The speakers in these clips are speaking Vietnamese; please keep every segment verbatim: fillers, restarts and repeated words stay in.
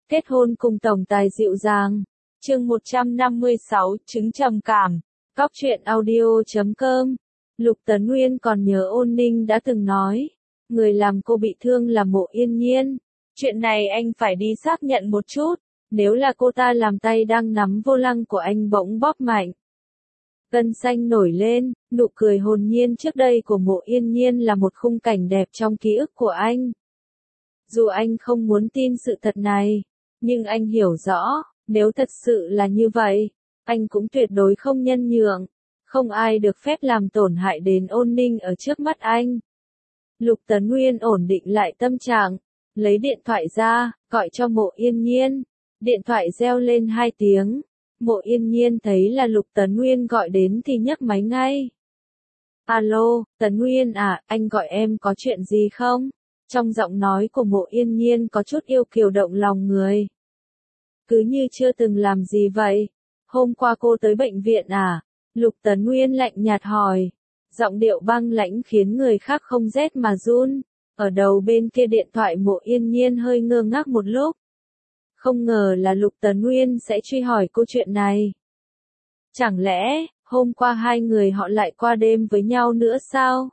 Kết hôn cùng tổng tài dịu dàng. Chương một trăm năm mươi sáu, chứng trầm cảm. Cóc truyện audio chấm com. Lục Tấn Nguyên còn nhớ Ôn Ninh đã từng nói, người làm cô bị thương là Mộ Yên Nhiên. Chuyện này anh phải đi xác nhận một chút, nếu là cô ta làm tay đang nắm vô lăng của anh bỗng bóp mạnh. Gân xanh nổi lên, nụ cười hồn nhiên trước đây của Mộ Yên Nhiên là một khung cảnh đẹp trong ký ức của anh. Dù anh không muốn tin sự thật này, nhưng anh hiểu rõ, nếu thật sự là như vậy, anh cũng tuyệt đối không nhân nhượng. Không ai được phép làm tổn hại đến Ôn Ninh ở trước mắt anh. Lục Tấn Nguyên ổn định lại tâm trạng, lấy điện thoại ra, gọi cho Mộ Yên Nhiên. Điện thoại reo lên hai tiếng. Mộ Yên Nhiên thấy là Lục Tấn Nguyên gọi đến thì nhấc máy ngay. Alo, Tấn Nguyên à, anh gọi em có chuyện gì không? Trong giọng nói của Mộ Yên Nhiên có chút yêu kiều động lòng người. Cứ như chưa từng làm gì vậy. Hôm qua cô tới bệnh viện à? Lục Tấn Nguyên lạnh nhạt hỏi. Giọng điệu băng lãnh khiến người khác không rét mà run. Ở đầu bên kia điện thoại Mộ Yên Nhiên hơi ngơ ngác một lúc. Không ngờ là Lục Tấn Nguyên sẽ truy hỏi cô chuyện này. Chẳng lẽ, hôm qua hai người họ lại qua đêm với nhau nữa sao?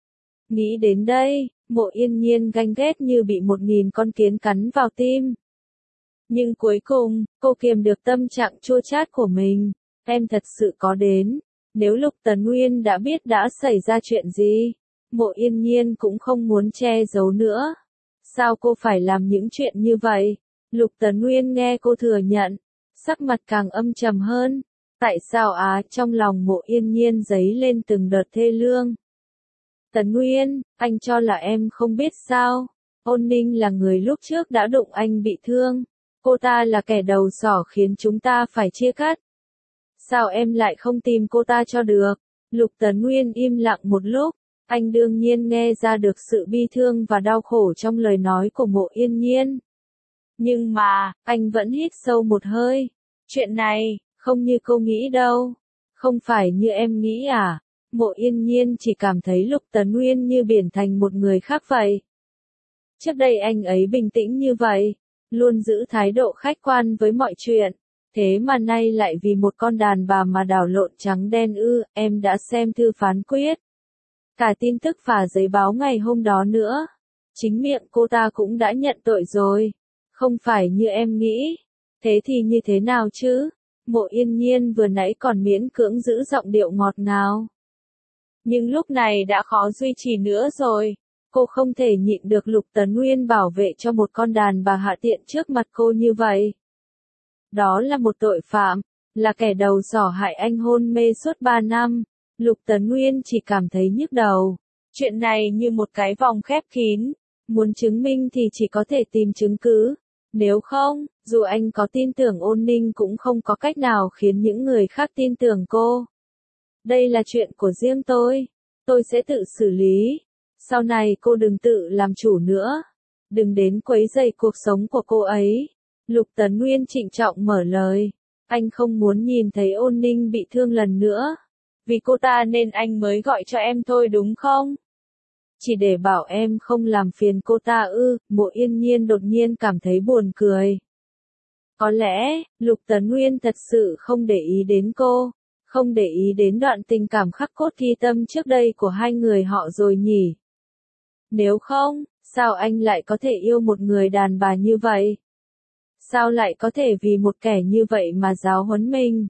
Nghĩ đến đây, Mộ Yên Nhiên ganh ghét như bị một nghìn con kiến cắn vào tim. Nhưng cuối cùng, cô kiềm được tâm trạng chua chát của mình. Em thật sự có đến. Nếu Lục Tấn Nguyên đã biết đã xảy ra chuyện gì, Mộ Yên Nhiên cũng không muốn che giấu nữa. Sao cô phải làm những chuyện như vậy? Lục Tấn Nguyên nghe cô thừa nhận, sắc mặt càng âm trầm hơn. Tại sao á? Trong lòng Mộ Yên Nhiên dấy lên từng đợt thê lương. Tấn Nguyên, anh cho là em không biết sao? Ôn Ninh là người lúc trước đã đụng anh bị thương. Cô ta là kẻ đầu sỏ khiến chúng ta phải chia cắt. Sao em lại không tìm cô ta cho được? Lục Tấn Nguyên im lặng một lúc. Anh đương nhiên nghe ra được sự bi thương và đau khổ trong lời nói của Mộ Yên Nhiên. Nhưng mà, anh vẫn hít sâu một hơi. Chuyện này, không như cô nghĩ đâu. Không phải như em nghĩ à? Mộ Yên Nhiên chỉ cảm thấy Lục Tấn Nguyên như biển thành một người khác vậy. Trước đây anh ấy bình tĩnh như vậy, luôn giữ thái độ khách quan với mọi chuyện. Thế mà nay lại vì một con đàn bà mà đảo lộn trắng đen ư? Em đã xem thư phán quyết. Cả tin tức và giấy báo ngày hôm đó nữa. Chính miệng cô ta cũng đã nhận tội rồi. Không phải như em nghĩ. Thế thì như thế nào chứ? Mộ Yên Nhiên vừa nãy còn miễn cưỡng giữ giọng điệu ngọt ngào. Nhưng lúc này đã khó duy trì nữa rồi. Cô không thể nhịn được Lục Tấn Nguyên bảo vệ cho một con đàn bà hạ tiện trước mặt cô như vậy. Đó là một tội phạm, là kẻ đầu sỏ hại anh hôn mê suốt ba năm. Lục Tấn Nguyên chỉ cảm thấy nhức đầu. Chuyện này như một cái vòng khép kín. Muốn chứng minh thì chỉ có thể tìm chứng cứ. Nếu không, dù anh có tin tưởng Ôn Ninh cũng không có cách nào khiến những người khác tin tưởng cô. Đây là chuyện của riêng tôi. Tôi sẽ tự xử lý. Sau này cô đừng tự làm chủ nữa. Đừng đến quấy rầy cuộc sống của cô ấy. Lục Tấn Nguyên trịnh trọng mở lời. Anh không muốn nhìn thấy Ôn Ninh bị thương lần nữa. Vì cô ta nên anh mới gọi cho em thôi đúng không? Chỉ để bảo em không làm phiền cô ta ư? Mộ Yên Nhiên đột nhiên cảm thấy buồn cười. Có lẽ, Lục Tấn Nguyên thật sự không để ý đến cô. Không để ý đến đoạn tình cảm khắc cốt ghi tâm trước đây của hai người họ rồi nhỉ? Nếu không, sao anh lại có thể yêu một người đàn bà như vậy? Sao lại có thể vì một kẻ như vậy mà giáo huấn mình?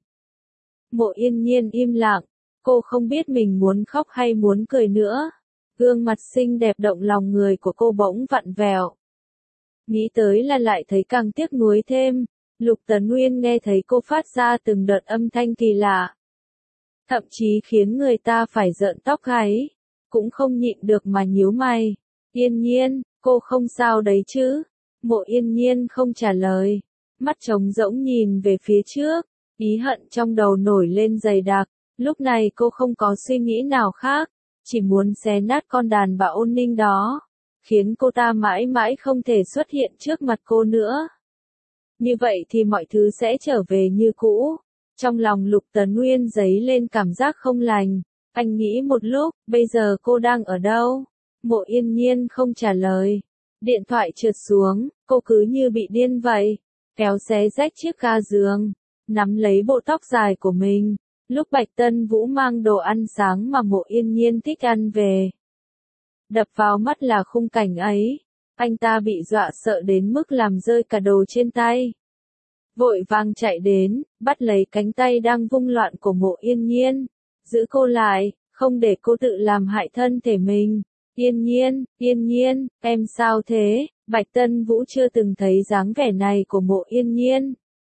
Mộ Yên Nhiên im lặng, cô không biết mình muốn khóc hay muốn cười nữa. Gương mặt xinh đẹp động lòng người của cô bỗng vặn vẹo. Nghĩ tới là lại thấy càng tiếc nuối thêm. Lục Tấn Nguyên nghe thấy cô phát ra từng đợt âm thanh kỳ lạ. Thậm chí khiến người ta phải rợn tóc gáy. Cũng không nhịn được mà nhíu mày. Yên Nhiên, cô không sao đấy chứ? Mộ Yên Nhiên không trả lời. Mắt trống rỗng nhìn về phía trước. Ý hận trong đầu nổi lên dày đặc. Lúc này cô không có suy nghĩ nào khác. Chỉ muốn xé nát con đàn bà Ôn Ninh đó. Khiến cô ta mãi mãi không thể xuất hiện trước mặt cô nữa. Như vậy thì mọi thứ sẽ trở về như cũ. Trong lòng Lục Tấn Nguyên dấy lên cảm giác không lành. Anh nghĩ một lúc, bây giờ cô đang ở đâu? Mộ Yên Nhiên không trả lời. Điện thoại trượt xuống, cô cứ như bị điên vậy. kéo xé rách chiếc ga giường, nắm lấy bộ tóc dài của mình. Lúc Bạch Tân Vũ mang đồ ăn sáng mà Mộ Yên Nhiên thích ăn về. Đập vào mắt là khung cảnh ấy, anh ta bị dọa sợ đến mức làm rơi cả đồ trên tay. Vội vàng chạy đến, bắt lấy cánh tay đang vung loạn của Mộ Yên Nhiên, giữ cô lại, không để cô tự làm hại thân thể mình. Yên Nhiên, Yên Nhiên, em sao thế? Bạch Tân Vũ chưa từng thấy dáng vẻ này của Mộ Yên Nhiên.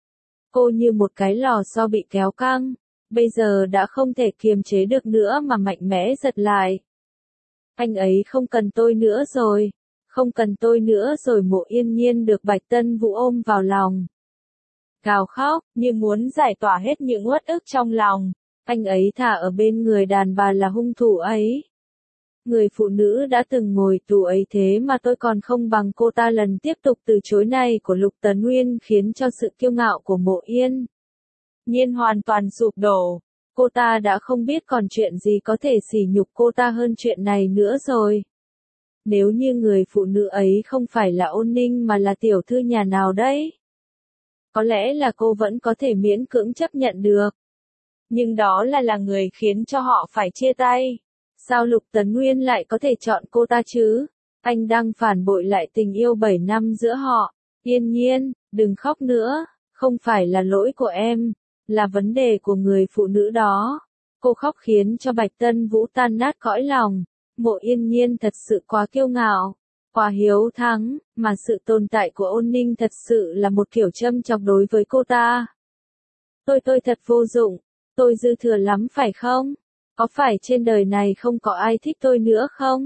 Cô như một cái lò xo bị kéo căng, bây giờ đã không thể kiềm chế được nữa mà mạnh mẽ giật lại. Anh ấy không cần tôi nữa rồi, không cần tôi nữa rồi. Mộ Yên Nhiên được Bạch Tân Vũ ôm vào lòng, gào khóc, như muốn giải tỏa hết những uất ức trong lòng. Anh ấy thả ở bên người đàn bà là hung thủ ấy. Người phụ nữ đã từng ngồi tù ấy thế mà tôi còn không bằng cô ta. Lần tiếp tục từ chối này của Lục Tấn Nguyên khiến cho sự kiêu ngạo của Mộ Yên Nhiên hoàn toàn sụp đổ. Cô ta đã không biết còn chuyện gì có thể sỉ nhục cô ta hơn chuyện này nữa rồi. Nếu như người phụ nữ ấy không phải là Ôn Ninh mà là tiểu thư nhà nào đấy, có lẽ là cô vẫn có thể miễn cưỡng chấp nhận được. Nhưng đó là là người khiến cho họ phải chia tay. Sao Lục Tấn Nguyên lại có thể chọn cô ta chứ? Anh đang phản bội lại tình yêu bảy năm giữa họ. Yên Nhiên, đừng khóc nữa, không phải là lỗi của em, là vấn đề của người phụ nữ đó. Cô khóc khiến cho Bạch Tân Vũ tan nát cõi lòng. Mộ Yên Nhiên thật sự quá kiêu ngạo, quá hiếu thắng, mà sự tồn tại của Ôn Ninh thật sự là một kiểu châm chọc đối với cô ta. Tôi tôi thật vô dụng, tôi dư thừa lắm phải không? Có phải trên đời này không có ai thích tôi nữa không?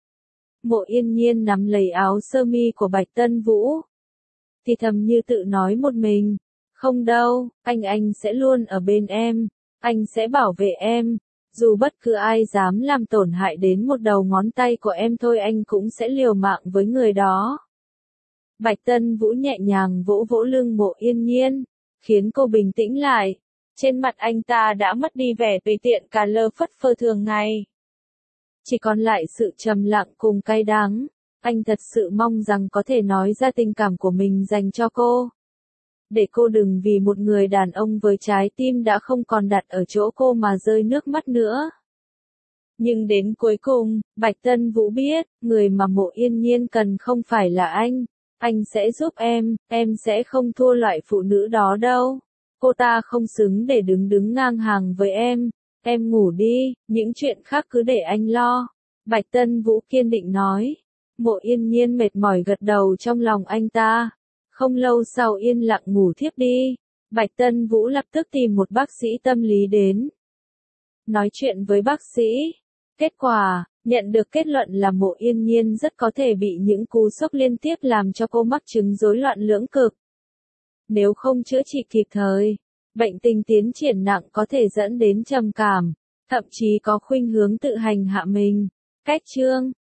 Mộ Yên Nhiên nắm lấy áo sơ mi của Bạch Tân Vũ, thì thầm như tự nói một mình. Không đâu, anh anh sẽ luôn ở bên em, anh sẽ bảo vệ em. Dù bất cứ ai dám làm tổn hại đến một đầu ngón tay của em thôi anh cũng sẽ liều mạng với người đó. Bạch Tân Vũ nhẹ nhàng vỗ vỗ lưng Mộ Yên Nhiên, khiến cô bình tĩnh lại. Trên mặt anh ta đã mất đi vẻ tùy tiện cà lơ phất phơ thường ngày. Chỉ còn lại sự trầm lặng cùng cay đắng. Anh thật sự mong rằng có thể nói ra tình cảm của mình dành cho cô. Để cô đừng vì một người đàn ông với trái tim đã không còn đặt ở chỗ cô mà rơi nước mắt nữa. Nhưng đến cuối cùng, Bạch Tân Vũ biết, người mà Mộ Yên Nhiên cần không phải là anh. Anh sẽ giúp em, em sẽ không thua loại phụ nữ đó đâu. Cô ta không xứng để đứng đứng ngang hàng với em. Em ngủ đi, những chuyện khác cứ để anh lo. Bạch Tân Vũ kiên định nói. Mộ Yên Nhiên mệt mỏi gật đầu trong lòng anh ta. Không lâu sau yên lặng ngủ thiếp đi. Bạch Tân Vũ lập tức tìm một bác sĩ tâm lý đến. Nói chuyện với bác sĩ. Kết quả, nhận được kết luận là Mộ Yên Nhiên rất có thể bị những cú sốc liên tiếp làm cho cô mắc chứng rối loạn lưỡng cực. Nếu không chữa trị kịp thời, bệnh tình tiến triển nặng có thể dẫn đến trầm cảm, thậm chí có khuynh hướng tự hành hạ mình. Cách chương